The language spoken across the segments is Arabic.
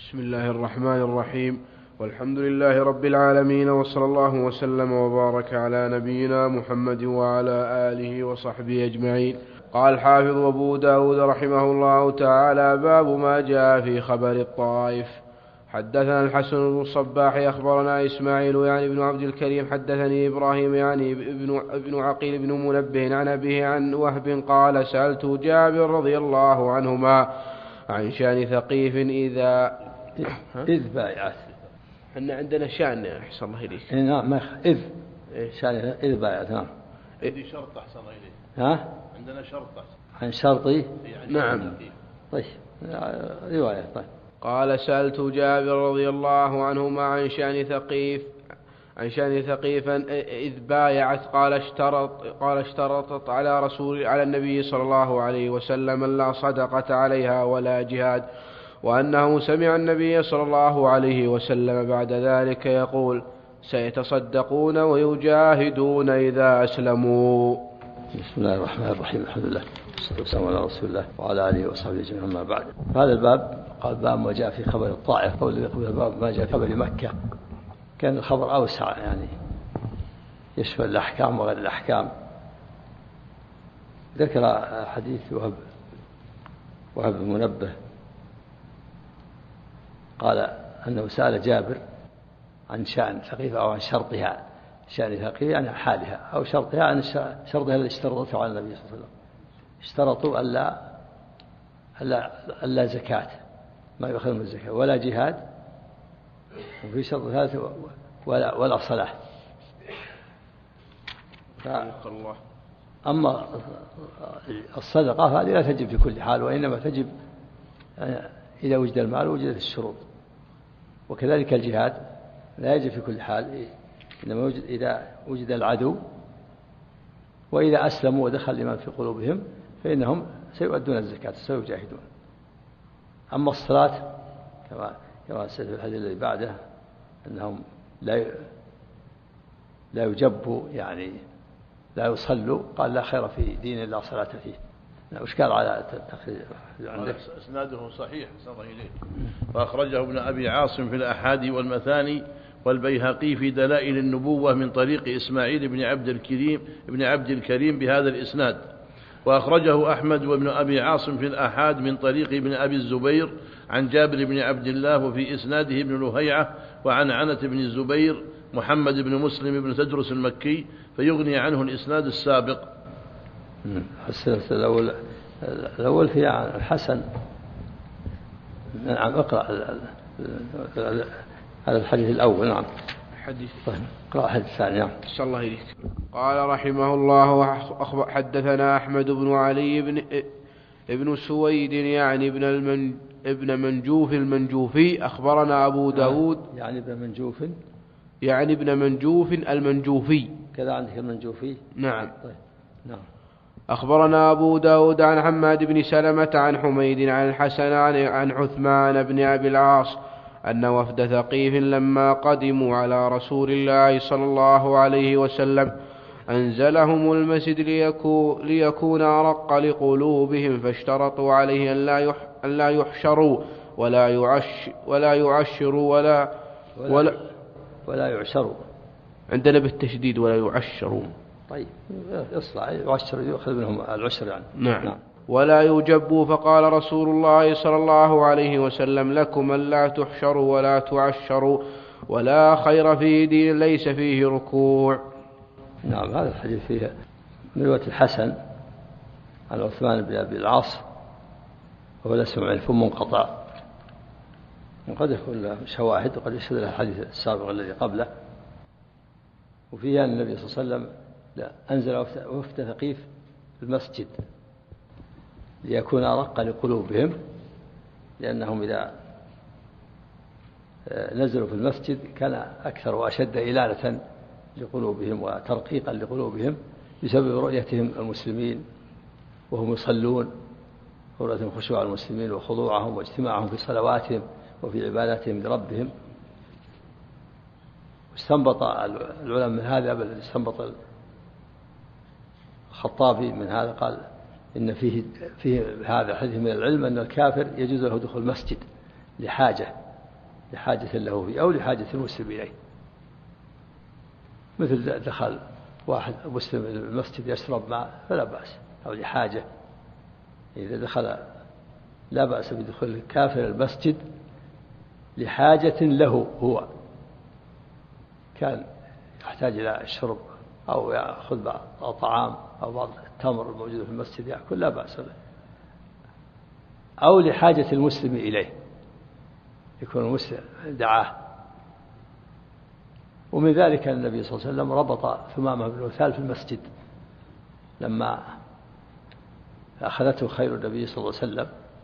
بسم الله الرحمن الرحيم. والحمد لله رب العالمين، وصلى الله وسلم وبارك على نبينا محمد وعلى آله وصحبه أجمعين. قال الحافظ أبو داود رحمه الله تعالى: باب ما جاء في خبر الطائف. حدثنا الحسن بن الصباح أخبرنا إسماعيل يعني بن عبد الكريم حدثني إبراهيم يعني ابن عقيل بن منبه عن أبيه عن وهب قال: سألت جابر رضي الله عنهما عن شأن ثقيف إذ بايعت. احنا عندنا شأن أحسن الله إليك. نعم، إذ شأن إذ بايعت. نعم. عندي شرط أحسن الله إليك. ها؟ عندنا شرط أحسن. عن شرطي. نعم. طيب، رواية. طيب. قال: سألت جابر رضي الله عنهما عن شأن ثقيفا إذ بايعت. قال اشترطت على النبي صلى الله عليه وسلم لا صدقة عليها ولا جهاد، وأنه سمع النبي صلى الله عليه وسلم بعد ذلك يقول: سيتصدقون ويجاهدون إذا أسلموا. بسم الله الرحمن الرحيم. الحمد لله والصلاة والسلام على رسول الله وعلى آله وصحبه أجمعين. أما بعد، هذا الباب قال: باب ما جاء في خبر الطائف، والذي يقول باب ما جاء في خبر مكة. كان الخبر أوسع، يعني يشمل الأحكام وغير الأحكام. ذكر حديث وهب المنبه قال أنه سأل جابر عن شأن ثقيفة أو عن شرطها. شأن ثقيفة يعني حالها، أو شرطها عن شرطها الذي اشترطته على النبي صلى الله عليه وسلم. اشترطوا ألا زكاة، ما يؤخذ من الزكاة، ولا جهاد، وفي شرط ثالث ولا صلاة. أما الصدقة هذه لا تجب في كل حال، وإنما تجب إذا وجد المال وجدت الشروط. وكذلك الجهاد لا يجب في كل حال، إنما إذا وجد العدو، وإذا أسلموا ودخل الإيمان في قلوبهم فإنهم سيؤدون الزكاة، سيجاهدون. أما الصلاة كما سيد في الحديث الذي بعده أنهم لا يجبوا، يعني لا يصلوا. قال: لا خير في دين لا صلاة فيه. أشكال على التخريج عندك. إسناده صحيح صلى إليه. وأخرجه ابن أبي عاصم في الأحادي والمثاني، والبيهقي في دلائل النبوة من طريق إسماعيل بن عبد الكريم بهذا الإسناد. وأخرجه أحمد وابن أبي عاصم في الأحاد من طريق ابن أبي الزبير عن جابر بن عبد الله، وفي إسناده ابن لهيعة وعن عنة بن الزبير محمد بن مسلم بن تدرس المكي، فيغني عنه الإسناد السابق. الأول في الحسن. نعم، اقرأ هذا الحديث الأول. نعم. اقرأ الحديث الثاني. نعم. صلى الله عليه. قال رحمه الله: حدثنا أحمد بن علي ابن سويد يعني ابن منجوف المنجوفي أخبرنا أبو داود يعني ابن منجوف المنجوفي كذا عندك المنجوفي. نعم. طيب. نعم. أخبرنا أبو داود عن حماد بن سلمة عن حميد عن الحسن عن عثمان بن أبي العاص أن وفد ثقيف لما قدموا على رسول الله صلى الله عليه وسلم أنزلهم المسجد ليكون أرق لقلوبهم، فاشترطوا عليه أن لا يحشروا ولا يعشروا ولا يعشروا. عندنا بالتشديد ولا يعشروا. طيب، يصلح يعشر، يأخذ منهم العشر يعني. نعم. ولا يجبوا، فقال رسول الله صلى الله عليه وسلم: لكم ألا تحشروا ولا تعشروا، ولا خير في دين ليس فيه ركوع. نعم. هذا الحديث فيه من رواية الحسن عن عثمان بن أبي العاص، وهو لا سمع ثم منقطع، وقد يكون له شواهد وقد يشهد له الحديث السابق الذي قبله. وفيه أن النبي صلى الله عليه وسلم أنزل وفد ثقيف في المسجد ليكون أرق لقلوبهم، لأنهم إذا نزلوا في المسجد كان أكثر وأشد إلالة لقلوبهم وترقيقا لقلوبهم بسبب رؤيتهم المسلمين وهم يصلون، رؤيتهم خشوع المسلمين وخضوعهم واجتماعهم في صلواتهم وفي عباداتهم لربهم. واستنبط العلماء من هذا، بل استنبط الخطابي من هذا، قال: إن فيه هذا الحديث من العلم أن الكافر يجوز له دخول المسجد لحاجة لحاجة له فيه أو لحاجة المسلم إليه، مثل دخل واحد مسلم المسجد يشرب ماء فلا بأس، أو لحاجة. إذا دخل لا بأس بدخول الكافر المسجد لحاجة له، هو كان يحتاج إلى الشرب أو يأخذ بعض الطعام أو بعض التمر الموجود في المسجد يأكل، لا بأس له، أو لحاجة المسلم إليه، يكون المسلم دعاه. ومن ذلك النبي صلى الله عليه وسلم ربط ثمامة بن أثال في المسجد لما أخذته خير النبي صلى الله عليه وسلم،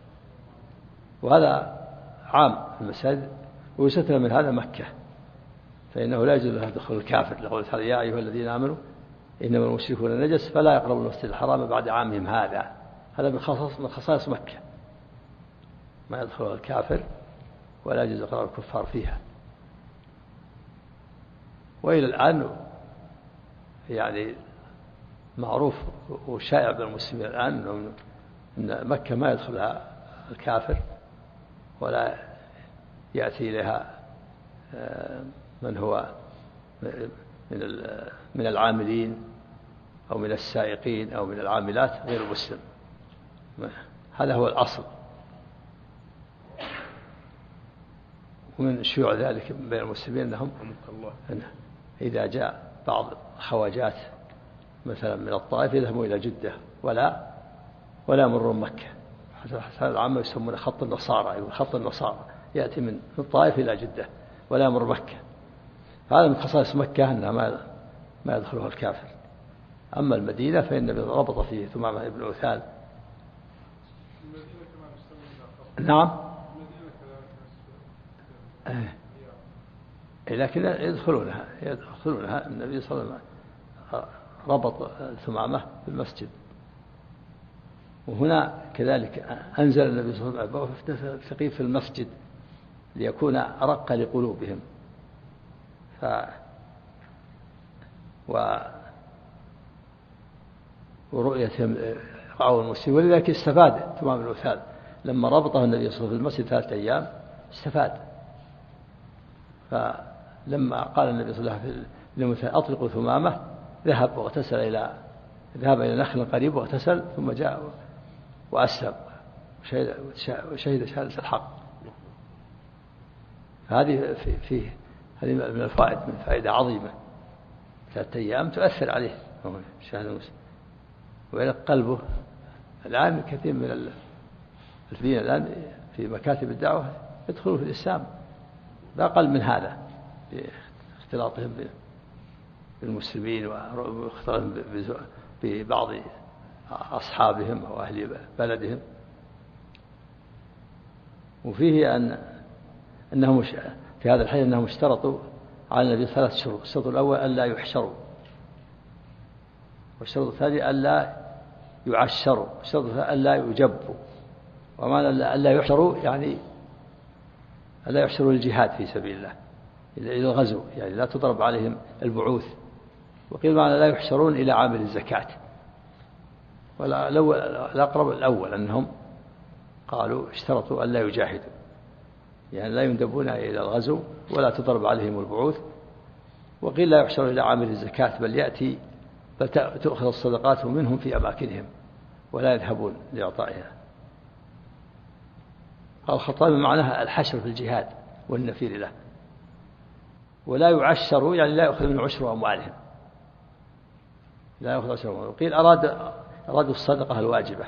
وهذا عام في المساجد، ويستثنى من هذا مكة، فإنه لا يجوز له دخول الكافر، لقول تعالى يا أيها الذين آمنوا إنما المشركون نجس فلا يقربوا المسجد الحرام بعد عامهم هذا. هذا من خصائص مكة، ما يدخل الكافر ولا يجوز إقرار الكفار فيها. وإلى الآن يعني معروف وشائع بين المسلمين الآن أن مكة ما يدخلها الكافر ولا يأتي إليها من هو من العاملين أو من السائقين أو من العاملات غير المسلم. هذا هو الأصل. ومن شيوع ذلك بين المسلمين أنهم إذا جاء بعض خواجات مثلا من الطائف يذهبوا إلى جدة ولا يمرون مكة. حتى العامة يسمونه خط النصارى، يقول خط النصارى يأتي من الطائف إلى جدة ولا يمر مكة. هذا من خصائص مكة أنها ما يدخلها الكافر. أما المدينة فإن النبي ربط فيه ثمامة بن أثال. نعم، لكن يدخلونها. النبي صلى الله عليه وسلم ربط ثمامة في المسجد. وهنا كذلك أنزل النبي صلى الله عليه وسلم الثقيف في المسجد ليكون أرق لقلوبهم ورؤيتهم رعوا المسلمين. ولذلك استفاد ثمامة بن أثال لما ربطه النبي صلى الله عليه وسلم في المسجد 3 أيام، استفاد. فلما قال النبي صلى الله عليه وسلم أطلقوا ثمامة، ذهب إلى نخل قريب واغتسل، ثم جاء وأسلم وشهد شهادة الحق. هذه هذه من الفوائد، من فائدة عظيمة. 3 أيام تؤثر عليه شهادة المسلم وإلى قلبه. الآن كثير من الفين الآن في مكاتب الدعوة يدخلوا في الإسلام بأقل من هذا، باختلاطهم بالمسلمين واختلاطهم ببعض أصحابهم أو أهل بلدهم. وفيه أنهم في هذا الحديث أنهم اشترطوا على النبي 3 شروط. الشرط الأول ألا يحشروا، والشرط الثاني ألا يعشروا، والشرط الثالث ألا يجبوا. ومعنى ألا يحشروا يعني ألا يحشروا الجهاد في سبيل الله إلى الغزو، يعني لا تضرب عليهم البعوث. وقيل معنى لا يحشرون إلى عامل الزكاة. والأقرب الأول أنهم قالوا اشترطوا ألا يجاهدوا، يعني لا يندبون إلى الغزو ولا تضرب عليهم البعوث. وقيل لا يحشروا إلى عامل الزكاة، بل تؤخذ الصدقات منهم في أماكنهم ولا يذهبون لإعطائها. قال الخطابي معناها الحشر في الجهاد والنفير له. ولا يعشروا يعني لا يأخذ من عشر أموالهم، لا يأخذ عشر أموالهم. وقيل أرادوا الصدقة الواجبة.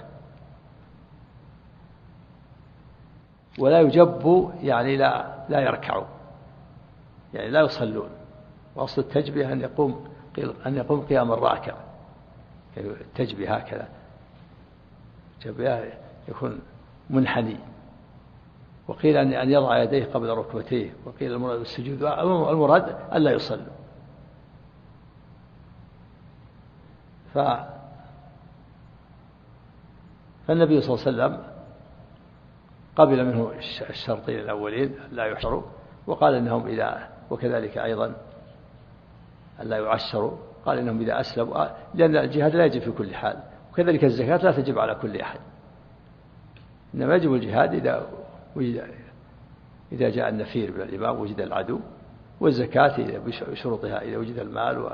ولا يجبوا يعني لا يركعوا، يعني لا يصلون. وأصل التجبية أن يقوم قيام الراكع، يعني التجبية هكذا، التجبية يكون منحني. وقيل أن يضع يديه قبل ركبتيه. وقيل المراد السجود، المراد ألا يصلوا. فالنبي صلى الله عليه وسلم قبل منه الشرطين الأولين لا يحشروا، وقال إنهم وكذلك أيضا ألا يعشروا، قال إنهم إذا أسلموا، لأن الجهاد لا يجب في كل حال، وكذلك الزكاة لا تجب على كل أحد، إنما يجب الجهاد إذا وجد إذا جاء النفير من الإمام وجد العدو، والزكاة بشروطها إذا وجد المال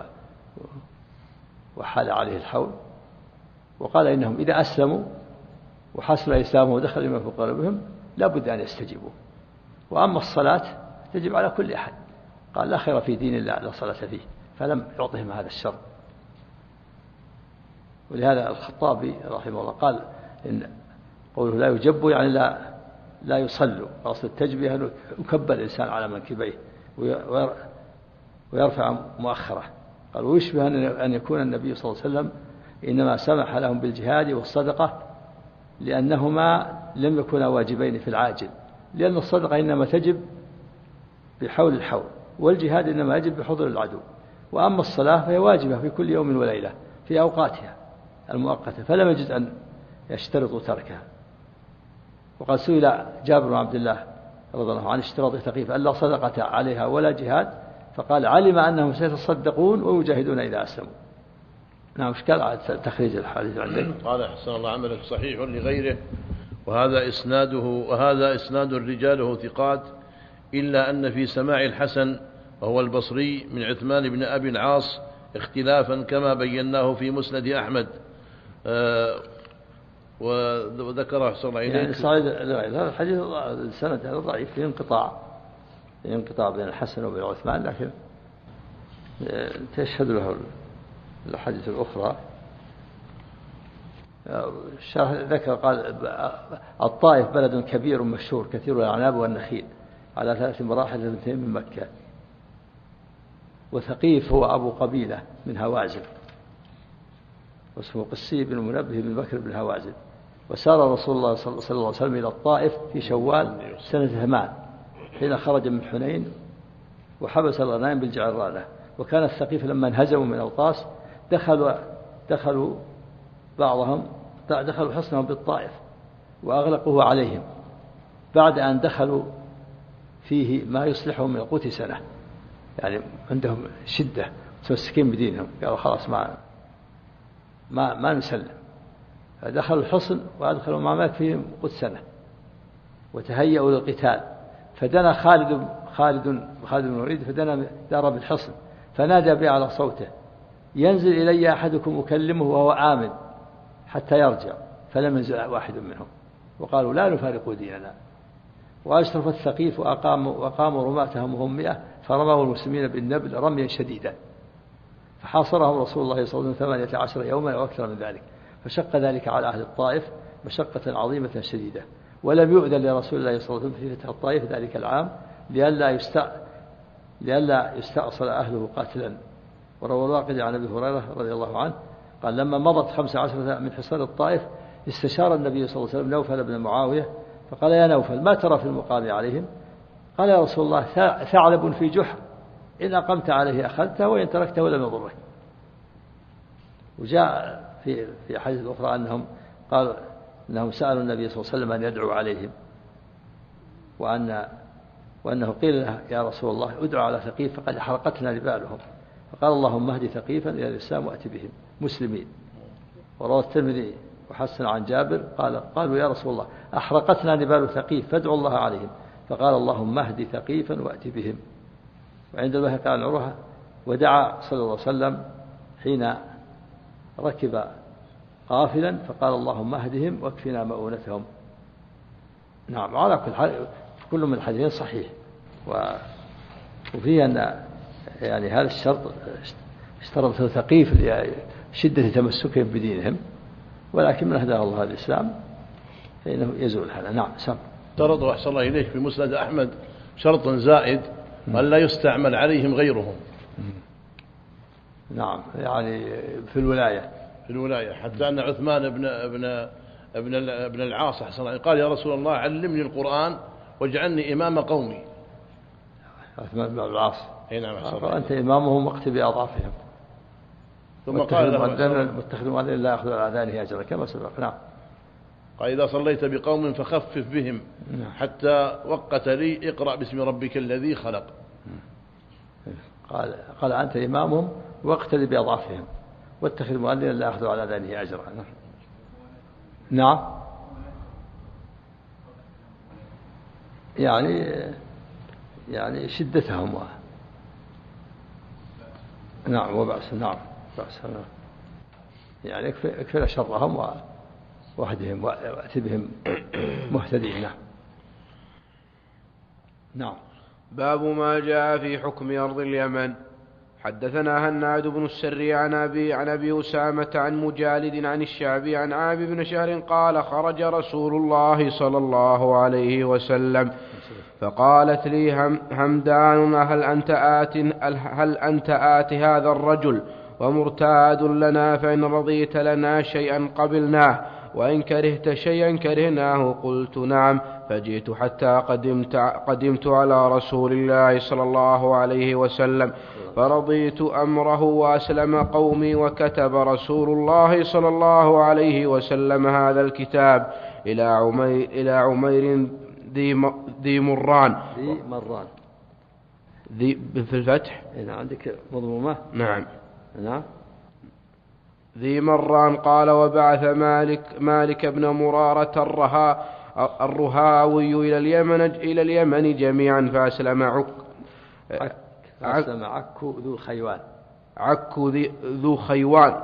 وحال عليه الحول. وقال إنهم إذا أسلموا وحصل إسلامهم ودخل الإيمان في قلوبهم لا بد أن يستجيبوا. وأما الصلاة تجب على كل أحد، قال لا خير في دين الله لا صلاة فيه، فلم يعطهم هذا الشرط. ولهذا الخطابي رحمه الله قال إن قوله لا يجب يعني لا يصلوا، أصل التجبية أنه يكبر الإنسان على منكبيه ويرفع مؤخره. قال ويشبه أن يكون النبي صلى الله عليه وسلم إنما سمح لهم بالجهاد والصدقة لأنهما لم يكونا واجبين في العاجل، لأن الصدقة إنما تجب بحول الحول، والجهاد إنما يجب بحضور العدو. وأما الصلاة فهي واجبة في كل يوم وليلة في أوقاتها المؤقتة، فلم يجد أن يشترطوا تركها. وقد سئل جابر بن عبد الله رضي الله عنه عن اشتراط ثقيف ألا صدقة عليها ولا جهاد، فقال علم أنهم سيتصدقون ويجاهدون إذا أسلموا. نعم. إشكال على تخريج الحديث عندك؟ قال أحسن الله عملك صحيح لغيره، وهذا إسناد رجاله ثقات، إلا أن في سماع الحسن وهو البصري من عثمان بن أبي العاص اختلافا كما بيناه في مسند أحمد. وذكر أحسن الله إليك يعني صعيد هذا الحديث السند هذا ضعيف، في انقطاع بين الحسن وبين عثمان، لكن تشهد له الحديث الأخرى. الشرح ذكر قال الطائف بلد كبير مشهور كثير الأعناب والنخيل على 3 مراحل 2 من مكة. وثقيف هو أبو قبيلة من هوازن، واسمه قسي بن منبه بن بكر بن هوازن. وسار رسول الله صلى الله عليه وسلم إلى الطائف في شوال سنة 8 حين خرج من حنين وحبس الغنائم بالجعرانة. وكان الثقيف لما انهزموا من أوطاس دخلوا حصنهم بالطائف وأغلقوه عليهم، بعد أن دخلوا فيه ما يصلحهم من القوت سنة، يعني عندهم شدة متمسكين بدينهم، قالوا خلاص ما نسلم. فدخلوا الحصن وأدخلوا ما مات فيهم قوت سنة وتهيأوا للقتال. فدنا خالد بن الوليد فدنا دار بالحصن فنادى بأعلى صوته ينزل إلي أحدكم أكلمه وهو آمن حتى يرجع، فلم ينزل واحد منهم، وقالوا لا نفارق ديننا. وأشرف الثقيف وأقاموا رماتهم وهم 100 فرموا المسلمين بالنبل رميا شديدا، فحاصرهم رسول الله صلى الله عليه وسلم 18 يوما أو أكثر من ذلك، فشق ذلك على أهل الطائف مشقة عظيمة شديدة. ولم يؤذن لرسول الله صلى الله عليه وسلم في فتح الطائف ذلك العام لئلا يستأصل أهله قاتلا. وروى الواقد عن أبي هريرة رضي الله عنه قال لما مضت 15 من حصار الطائف استشار النبي صلى الله عليه وسلم نوفل بن معاوية فقال يا نوفل ما ترى في المقام عليهم؟ قال يا رسول الله ثعلب في جحر إن أقمت عليه أخذته وإن تركته لم يضره. وجاء في حديث أخرى أنهم سألوا النبي صلى الله عليه وسلم أن يدعو عليهم، وأنه قيل له يا رسول الله ادعو على ثقيف فقد أحرقتنا نبالهم، فقال اللهم اهد ثقيفا إلى الإسلام وأتي بهم مسلمين. وروى الترمذي وحسن عن جابر قالوا يا رسول الله أحرقتنا نبال ثقيف فادعوا الله عليهم، فقال اللهم اهد ثقيفا وأتي بهم. وعند البيهقي عن عروة ودعا صلى الله عليه وسلم حين ركب قافلا فقال اللهم اهدهم واكفنا مؤونتهم. نعم. على كل حال كل من الحديثين صحيح، وفيه أن يعني هذا الشرط اشترط ثقيف لشدة تمسكهم بدينهم، ولكن من هداه الله الإسلام فإنه يزول هذا. نعم. سم اشترط أحسن الله إليك في مسند أحمد شرط زائد أن لا يستعمل عليهم غيرهم. نعم. يعني في الولاية حتى أن عثمان ابن العاص أحسن الله قال يا رسول الله علمني القرآن واجعلني إمام قومي. عثمان بن العاص نعم. أنت إمامهم واقت بأضعافهم. ثم قال متخذ مؤذن لا يأخذ على آذانه أجرا كما سبق. نعم. قال إذا صليت بقوم فخفف بهم حتى وقت لي اقرأ باسم ربك الذي خلق. قال أنت إمامهم واقتدي بأضعافهم واتخذ مؤذنا لا يأخذ على آذانه أجرا. نعم. يعني يعني شدتهم نعم وبأس نعم بأس يعني اكفر شرهم واهدهم وأتي بهم مهتدين. نعم. باب ما جاء في حكم أرض اليمن. حدثنا هناد بن السري عن أبي أسامة عن مجالد عن الشعبي عن عامر بن شهر قال خرج رسول الله صلى الله عليه وسلم فقالت لي همدان هل أنت آت هذا الرجل ومرتاد لنا فإن رضيت لنا شيئا قبلناه وإن كرهت شيئا كرهناه قلت نعم فجئت حتى قدمت على رسول الله صلى الله عليه وسلم فرضيت أمره وأسلم قومي وكتب رسول الله صلى الله عليه وسلم هذا الكتاب إلى عمير ذي مران ذي في الفتح هنا عندك مضمومة. نعم ذي مران قال وبعث مالك بن مرارة الرهاوي إلى اليمن جميعا فأسلم عكو ذو خيوان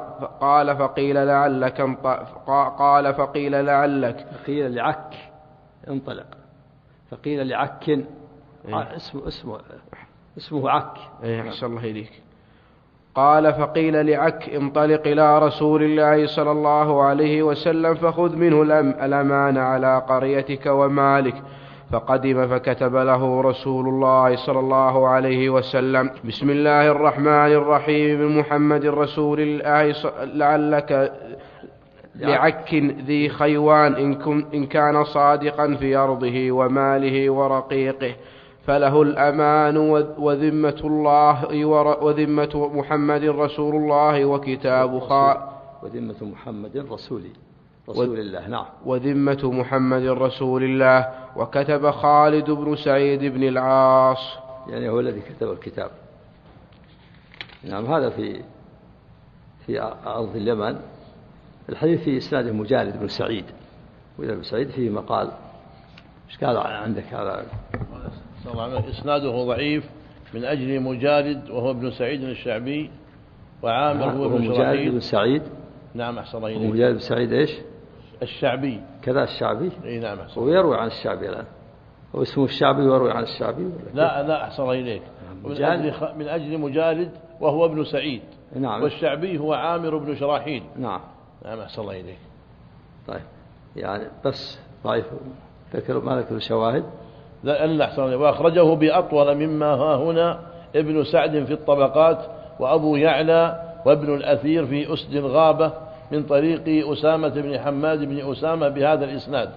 فقيل لعك انطلق فقيل لعك اسمه عك. أحسن الله إليك. قال فقيل لعك انطلق إلى رسول الله صلى الله عليه وسلم فخذ منه الأمان على قريتك ومالك. فقدم فكتب له رسول الله صلى الله عليه وسلم بسم الله الرحمن الرحيم من محمد رسول الله لعلك لعك ذي خيوان إن كان صادقا في أرضه وماله ورقيقه فله الأمان وذمة محمد رسول الله وكتاب وذمة محمد رسول الله. نعم. وذمة محمد رسول الله وكتب خالد بن سعيد بن العاص يعني هو الذي كتب الكتاب. نعم. هذا في أرض اليمن. الحديث في إسناده مجالد بن سعيد وإذا سعيد فيه مقال. إيش قال عندك هذا؟ إسناده ضعيف من أجل مجالد وهو ابن سعيد الشعبي وعامر هو ابن مجالد بن سعيد. نعم أحسن الله إليك. مجالد بن سعيد إيش؟ الشعبي كذا الشعبي. إيه نعم أحسن. ويروي عن الشعبي الآن هو اسمه الشعبي ويروي عن الشعبي. لا أحسن الله إليك. من أجل مجالد وهو ابن سعيد. نعم. والشعبي هو عامر بن شراحيل. نعم أحسن الله إليك. طيب يعني بس ضعيف ما ذكر شواهد. لا أحسن الله. وأخرجه بأطول مما ها هنا ابن سعد في الطبقات وأبو يعلى وابن الأثير في أسد الغابة من طريق أسامة بن حماد بن أسامة بهذا الإسناد.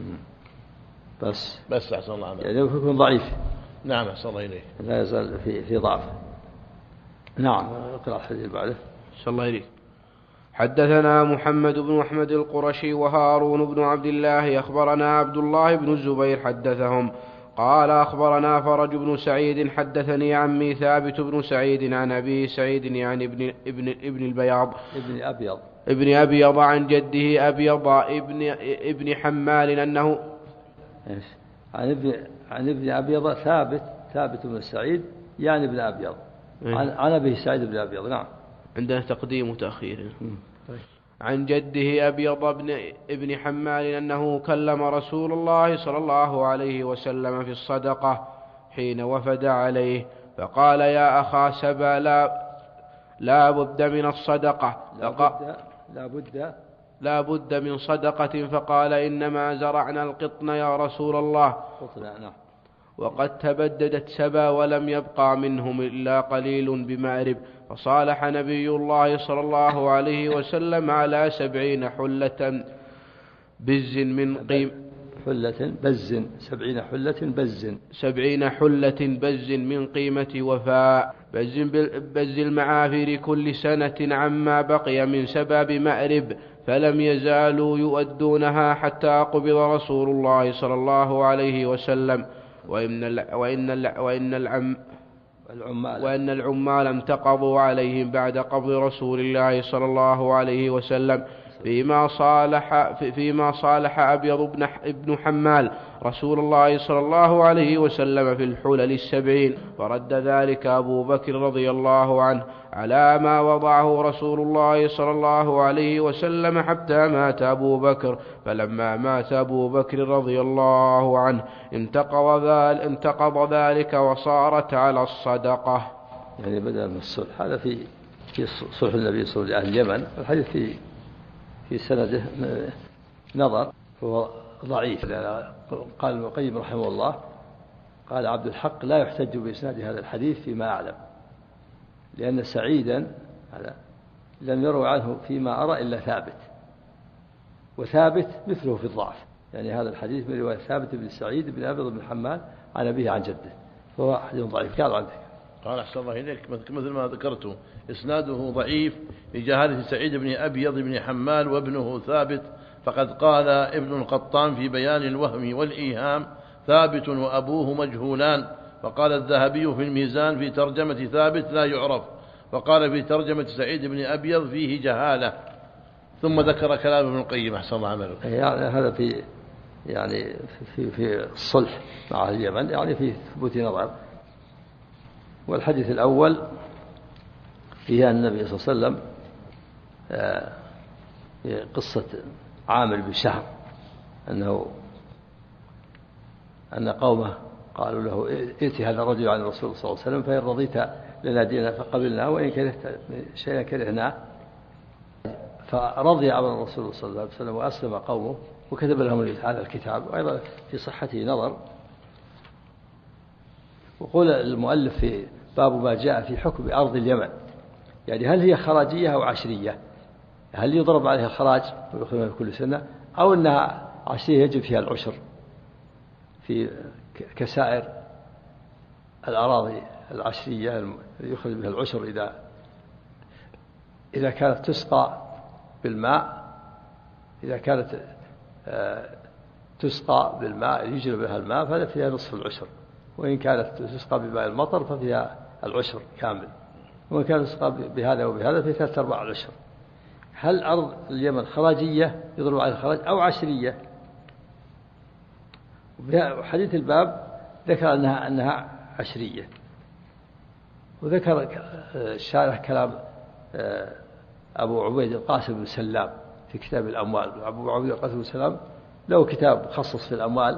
بس أحسن الله عليك. يعني يكون ضعيف. نعم أحسن الله إليك. لا يزال في ضعف. نعم. اقرأ الحديث بعده. أحسن الله إليك. حدثنا محمد بن أحمد القرشي وهارون بن عبد الله أخبرنا عبد الله بن الزبير حدثهم قال أخبرنا فرج بن سعيد حدثني عمي ثابت بن سعيد عن أبي سعيد يعني ابن أبيض عن جده أبيض ابن حمال أنه عن ابن أبيض ثابت بن سعيد يعني ابن أبيض عن أبي سعيد بن أبيض. نعم. عندنا تقديم وتأخير. عن جده أبيض ابن حمال أنه كلم رسول الله صلى الله عليه وسلم في الصدقة حين وفد عليه فقال يا أخا سبا لا بد من الصدقة لا بد من صدقة فقال إنما زرعنا القطن يا رسول الله وقد تبددت سبا ولم يبقى منهم إلا قليل بمأرب فصالح نبي الله صلى الله عليه وسلم على 70 حلة بز من قيم 70 حلة بز من قيمة وفاء بز المعافر كل سنة عما بقي من سبا بمأرب فلم يزالوا يؤدونها حتى قبض رسول الله صلى الله عليه وسلم وإن العمال انتقضوا عليهم بعد قبض رسول الله صلى الله عليه وسلم فيما صالح أبيض بن حمال رسول الله صلى الله عليه وسلم في الحلل 70، فرد ذلك أبو بكر رضي الله عنه على ما وضعه رسول الله صلى الله عليه وسلم حتى مات أبو بكر. فلما مات أبو بكر رضي الله عنه انتقض ذلك وصارت على الصدقة. يعني بدأ من الصلح، هذا في صلح النبي صلى الله عليه وسلم اليمن. الحديث في سنده نظر، هو ضعيف. قال ابن القيم رحمه الله، قال عبد الحق: لا يحتج بإسناد هذا الحديث فيما أعلم، لأن سعيدا لم يروى عنه فيما أرى إلا ثابت، وثابت مثله في الضعف. يعني هذا الحديث من رواية ثابت بن سعيد بن أبيض بن حمال عن أبيه عن جده، فهو حديث ضعيف. قال عندك قال أحسن الله إليك مثل ما ذكرته، إسناده ضعيف لجهالة سعيد بن أبيض بن حمال وابنه ثابت، فقد قال ابن القطان في بيان الوهم والإيهام: ثابت وأبوه مجهولان. وقال الذهبي في الميزان في ترجمة ثابت: لا يعرف. وقال في ترجمة سعيد بن أبيض: فيه جهالة. ثم ذكر كلام ابن القيم أحسن الله عمله. يعني هذا في الصلح مع اليمن، يعني في ثبوت نظر. والحديث الأول فيها النبي صلى الله عليه وسلم في قصة عامر بن شهر، أن قومه قالوا له: ائت هذا الرجل عن الرسول صلى الله عليه وسلم، فإن رضيت لنا دينا فقبلناه، وإن كرهت شيئا كرهناه. فرضي عن الرسول صلى الله عليه وسلم وأسلم قومه، وكتب لهم هذا الكتاب. وأيضا في صحته نظر. وقول المؤلف في باب ما جاء في حكم أرض اليمن، يعني هل هي خراجية أو عشرية؟ هل يضرب عليها الخراج ويأخذونها كل سنة، أو أنها عشرية يجب فيها العشر في كسائر الأراضي العشرية يأخذ بها العشر إذا كانت تسقى بالماء، إذا كانت تسقى بالماء يجري بها الماء فهذا فيها نصف العشر، وإن كانت تسقى بماء المطر ففيها العشر كامل، وإن كانت تسقى بهذا وبهذا في 3/4 العشر. هل أرض اليمن خراجية يضرب على الخراج أو عشرية؟ حديث الباب ذكر أنها عشرية. وذكر الشارح كلام أبو عبيد القاسم بن سلام في كتاب الأموال. أبو عبيد القاسم بن سلام له كتاب خصص في الأموال،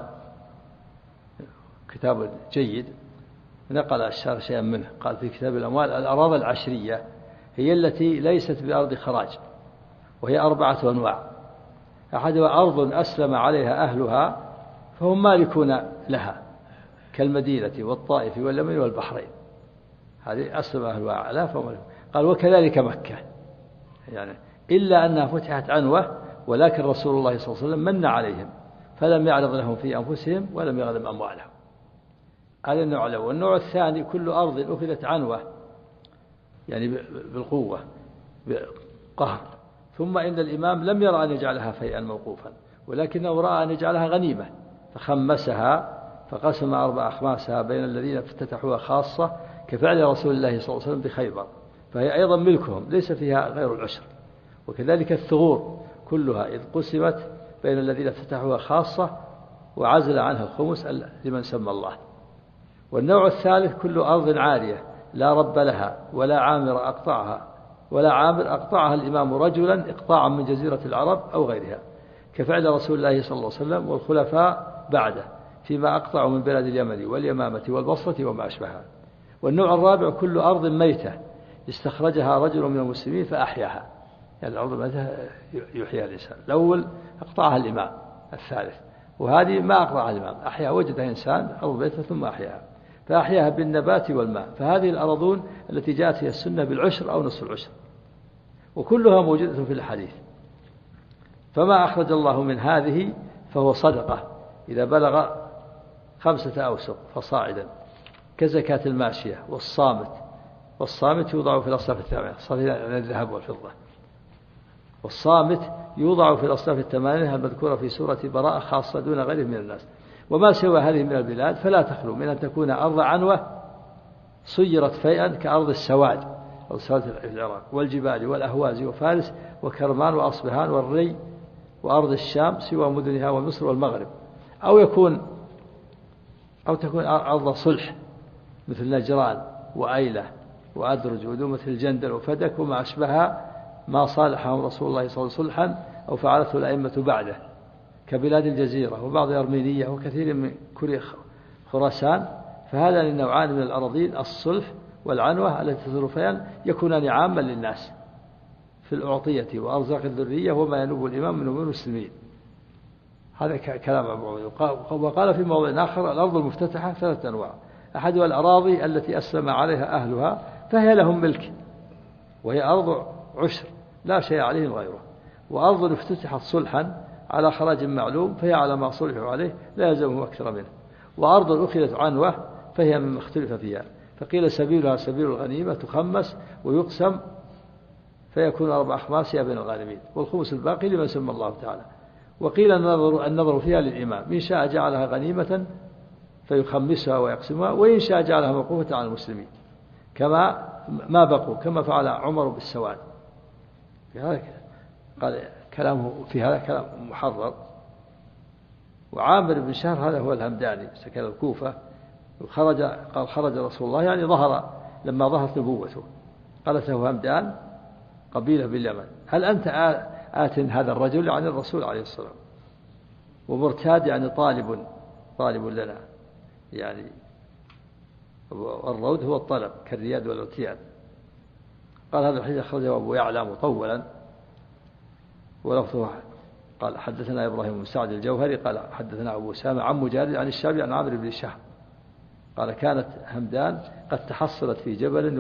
كتاب جيد، نقل الشارح شيئا منه. قال في كتاب الأموال: الأراضي العشرية هي التي ليست بأرض خراج، وهي 4 أنواع: أحدها أرض أسلم عليها أهلها فهم مالكون لها، كالمدينة والطائف واليمن والبحرين، هذه أسلم أهلها عليها فهم مالكون. قال: وكذلك مكة، يعني إلا أنها فتحت عنوة، ولكن رسول الله صلى الله عليه وسلم من عليهم فلم يعرض لهم في أنفسهم ولم يغنم أموالهم. هذا النوع الأول. والنوع الثاني: كل أرض أخذت عنوة، يعني بالقوة بقهر، ثم إن الإمام لم يرى أن يجعلها فيئا موقوفا، ولكنه رأى أن يجعلها غنيمة فخمسها، فقسم 4 أخماسها بين الذين افتتحوها خاصة، كفعل رسول الله صلى الله عليه وسلم بخيبر، فهي أيضا ملكهم ليس فيها غير العشر. وكذلك الثغور كلها إذ قسمت بين الذين افتتحوها خاصة وعزل عنها الخمس لمن سمى الله. والنوع الثالث: كل أرض عارية لا رب لها ولا عامر أقطعها الإمام رجلا إقطاعا من جزيرة العرب أو غيرها، كفعل رسول الله صلى الله عليه وسلم والخلفاء بعده فيما أقطعوا من بلاد اليمن واليمامة والبصرة وما أشبهها. والنوع الرابع: كل أرض ميتة استخرجها رجل من المسلمين فأحياها، يعني الأرض الميتة يحييها الإنسان. الأول أقطعها الإمام، الثالث، وهذه ما أقطعها الإمام، أحياها، وجد إنسان أرض ميتة ثم أحياها، فأحياها بالنبات والماء. فهذه الأراضون التي جاءت فيها السنة بالعشر أو نصف العشر، وكلها موجودة في الحديث. فما أخرج الله من هذه فهو صدقة إذا بلغ 5 أوسق فصاعدا، كزكاة الماشية والصامت يوضع في الأصناف 8، صافي الذهب والفضة. والصامت يوضع في الأصناف 8 المذكورة في سورة براءة خاصة دون غيره من الناس. وما سوى هذه من البلاد فلا تخلو من أن تكون أرض عنوة صيرت فيئا كأرض السواد في العراق والجبال والأهواز وفارس وكرمان وأصبهان والري وأرض الشام سوى مدنها ومصر والمغرب، أو تكون أرض صلح مثل نجران وأيلة وأدرج ودومة الجندل وفدك وما أشبهها ما صالحهم رسول الله صلى الله عليه وسلم صلحا أو فعلته الأئمة بعده كبلاد الجزيرة وبعض أرمينية وكثير من كوريا خراسان. فهذا النوعان من الأراضين الصلح والعنوة التي تصرفان يكونان عاما للناس في الأعطية وأرزاق الذرية وما ينوب الإمام من أمور المسلمين. هذا كلام أبو عبيد. وقال في موضع آخر الأرض المفتتحة 3 أنواع: أحدها الأراضي التي أسلم عليها أهلها فهي لهم ملك وهي أرض عشر لا شيء عليهم غيره، وأرض افتتحت صلحا على خراج معلوم فهي على ما صلحوا عليه لا يلزمهم أكثر منه، وأرض أخذت عنوة فهي مما اختلف فيها، فقيل سبيلها سبيل الغنيمة تخمس ويقسم فيكون 4 أخماس بين الغانمين، والخمس الباقي لمن سمى الله تعالى. وقيل النظر فيها للإمام، إن شاء جعلها غنيمة فيخمسها ويقسمها، وإن شاء جعلها موقوفة على المسلمين ما بقوا كما فعل عمر بالسواد. قال كلامه في هذا كلام محرر. وعامر بن شهر هذا هو الهمداني سكن الكوفة، قال خرج رسول الله يعني ظهر لما ظهرت نبوته، قالت له همدان قبيلة باليمن: هل أنت آت هذا الرجل يعني الرسول عليه الصلاة والسلام؟ ومرتاد يعني طالب لنا، يعني الرود هو الطلب كالرياد والارتياد. قال هذا الحديث أخرجه أبو يعلى مطولا ولفظه قال حدثنا إبراهيم بن سعد الجوهري قال حدثنا أبو أسامة عن مجالد عن الشعبي عن عامر بن شهر قال كانت همدان قد تحصنت في جبل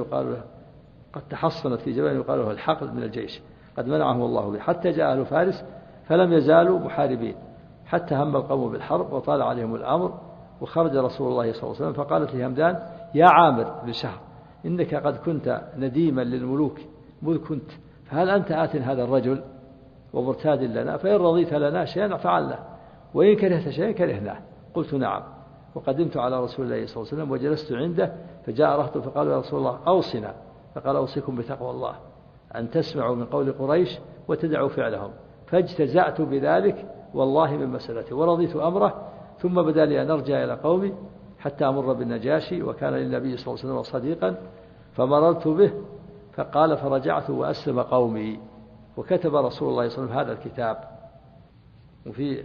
يقال له الحقل من الجيش قد منعهم الله به، حتى جاء أهل فارس فلم يزالوا محاربين حتى هم القوم بالحرب وطال عليهم الأمر، وخرج رسول الله صلى الله عليه وسلم فقالت لهمدان: يا عامر بن شهر إنك قد كنت نديما للملوك مذ كنت، فهل أنت آت هذا الرجل ومرتاد لنا؟ فإن رضيت لنا شيئا فعلنا، وإن كرهت شيئا كرهناه. قلت: نعم. وقدمت على رسول الله صلى الله عليه وسلم وجلست عنده، فجاء رهط فقالوا: يا رسول الله أوصنا. فقال: أوصيكم بتقوى الله، أن تسمعوا من قول قريش وتدعوا فعلهم. فاجتزأت بذلك والله من مسألته ورضيت أمره، ثم بدا لي أن أرجع إلى قومي حتى أمر بالنجاشي، وكان للنبي صلى الله عليه وسلم صديقا، فمررت به فقال فرجعت وأسلم قومي. وكتب رسول الله صلى الله عليه وسلم هذا الكتاب. وفي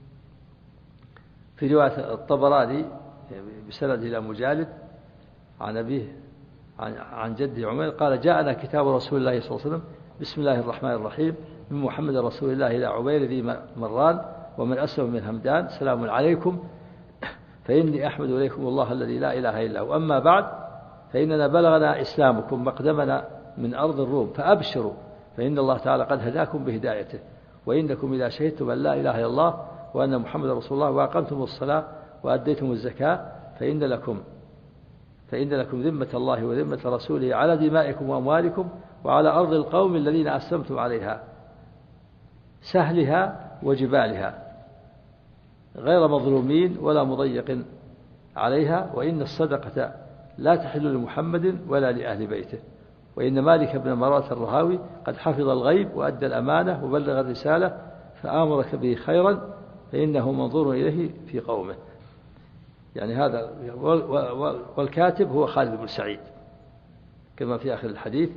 رواية الطبراني بسند إلى مجالد عن أبيه عن جده عمير قال: جاءنا كتاب رسول الله صلى الله عليه وسلم بسم الله الرحمن الرحيم من محمد رسول الله إلى عمير ذي مران ومن أسلم من همدان، سلام عليكم، فإني أحمد إليكم الله الذي لا إله إلا هو، أما بعد فإننا بلغنا إسلامكم مقدمنا من أرض الروم، فأبشروا فإن الله تعالى قد هداكم بهدايته، وإنكم إذا شهدتم أن لا إله إلا الله وأن محمد رسول الله وأقمتم الصلاة وأديتم الزكاة فإن لكم ذمة الله وذمة رسوله على دمائكم وأموالكم وعلى أرض القوم الذين أسلمتم عليها سهلها وجبالها غير مظلومين ولا مضيق عليها، وإن الصدقة لا تحل لمحمد ولا لأهل بيته، وإن مالك بن مرات الرهاوي قد حفظ الغيب وأدى الأمانة وبلغ الرسالة، فآمرك به خيرا فإنه منظور إليه في قومه. يعني هذا والكاتب هو خالد بن سعيد كما في آخر الحديث.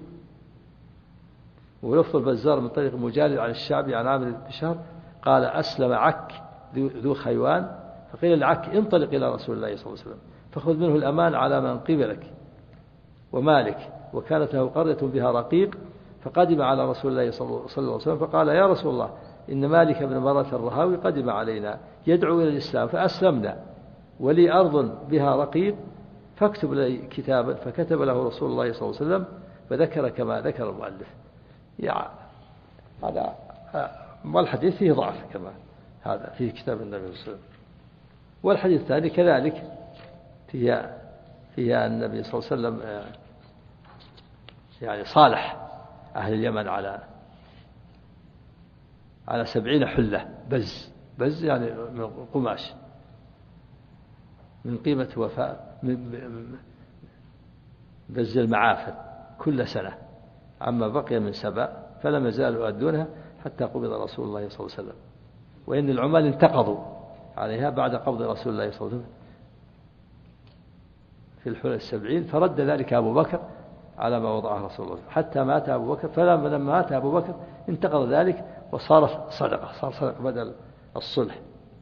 ولفظ البزار من طريق مجالد عن الشعبي عن عامر بن شهر قال: أسلم عك ذو خيوان، فقيل العك: انطلق إلى رسول الله صلى الله عليه وسلم فخذ منه الأمان على من قبلك ومالك، وكانت له قرية بها رقيق، فقدم على رسول الله صلى الله عليه وسلم فقال: يا رسول الله إن مالك بن مرة الرهاوي قدم علينا يدعو إلى الإسلام فأسلمنا، ولي أرض بها رقيق فاكتب لي كتابا، فكتب له رسول الله صلى الله عليه وسلم فذكر كما ذكر المؤلف. يعني هذا والحديث فيه ضعف كما هذا في كتاب النبي صلى الله عليه وسلم. والحديث الثاني كذلك فيها النبي صلى الله عليه وسلم يعني صالح أهل اليمن على 70 حلة بز يعني من قماش من قيمة وفاء بز المعافن كل سنة عما بقي من سبع، فلم يزالوا يؤدونها حتى قبض رسول الله صلى الله عليه وسلم. وإن العمال انتقضوا عليها بعد قبض رسول الله صلى الله عليه وسلم في الحلل 70، فرد ذلك أبو بكر على ما وضعه رسول الله حتى مات أبو بكر. فلما مات أبو بكر انتقض ذلك وصارت صدقة، صار صدقة بدل الصلح.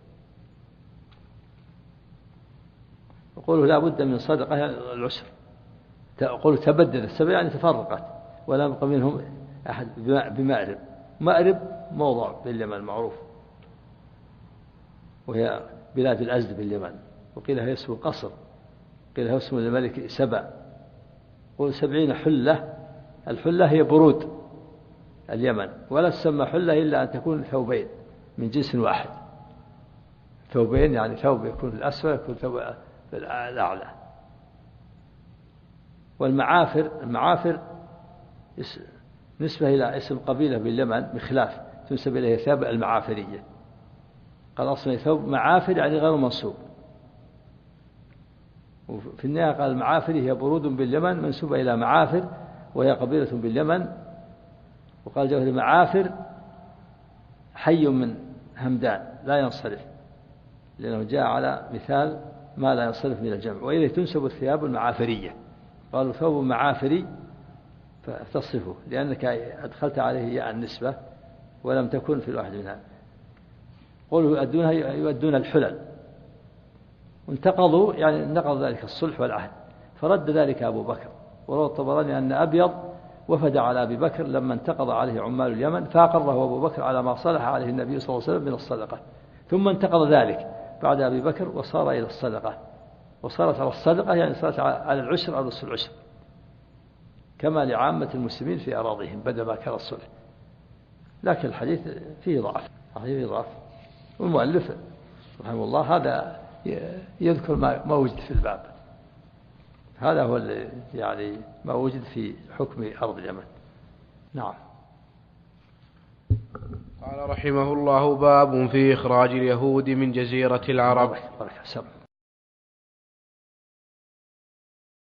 يقولوا لا بد من صدقة العشر. يقولوا تبدد السبع يعني تفرقت ولا يبقى منهم أحد بمأرب. مأرب موضع باليمن معروف، وهي بلاد الأزد باليمن، وقيل هي اسم قصر، قيل هي اسم الملك سبع. قول 70 حلة. الحلة هي برود اليمن، ولا تسمى حلة إلا أن تكون ثوبين من جنس واحد. ثوبين يعني ثوب يكون في الأسفل يكون ثوب في الأعلى. والمعافر، المعافر نسبة إلى اسم قبيلة باليمن بخلاف تنسب إليه ثوب المعافرية. قال أصلا ثوب معافر يعني غير منصوب، وفي النهاية قال المعافري هي برود باليمن منسوبة إلى معافر وهي قبيلة باليمن. وقال جوهر معافر حي من همدان لا ينصرف، لأنه جاء على مثال ما لا ينصرف من الجمع، وإليه تنسب الثياب المعافرية. قالوا ثوب معافري فتصفه لأنك أدخلت عليه ياء النسبة ولم تكن في الواحد منها. قولوا يؤدون الحلل. وانتقضوا يعني نقض ذلك الصلح والعهد، فرد ذلك أبو بكر. وروى الطبراني أن أبيض وفد على أبي بكر لما انتقض عليه عمال اليمن، فأقره أبو بكر على ما صلح عليه النبي صلى الله عليه وسلم من الصدقة، ثم انتقض ذلك بعد أبي بكر وصار إلى الصدقة. وصارت على الصدقة يعني صارت على العشر أو نصف العشر، كما لعامة المسلمين في أراضيهم بدل ما كان الصلح. لكن الحديث فيه ضعف، والمؤلف رحمه الله هذا يذكر ما وجد في الباب، هذا هو يعني ما وجد في حكم أرض اليمن. نعم. قال رحمه الله: باب في إخراج اليهود من جزيرة العرب. بارك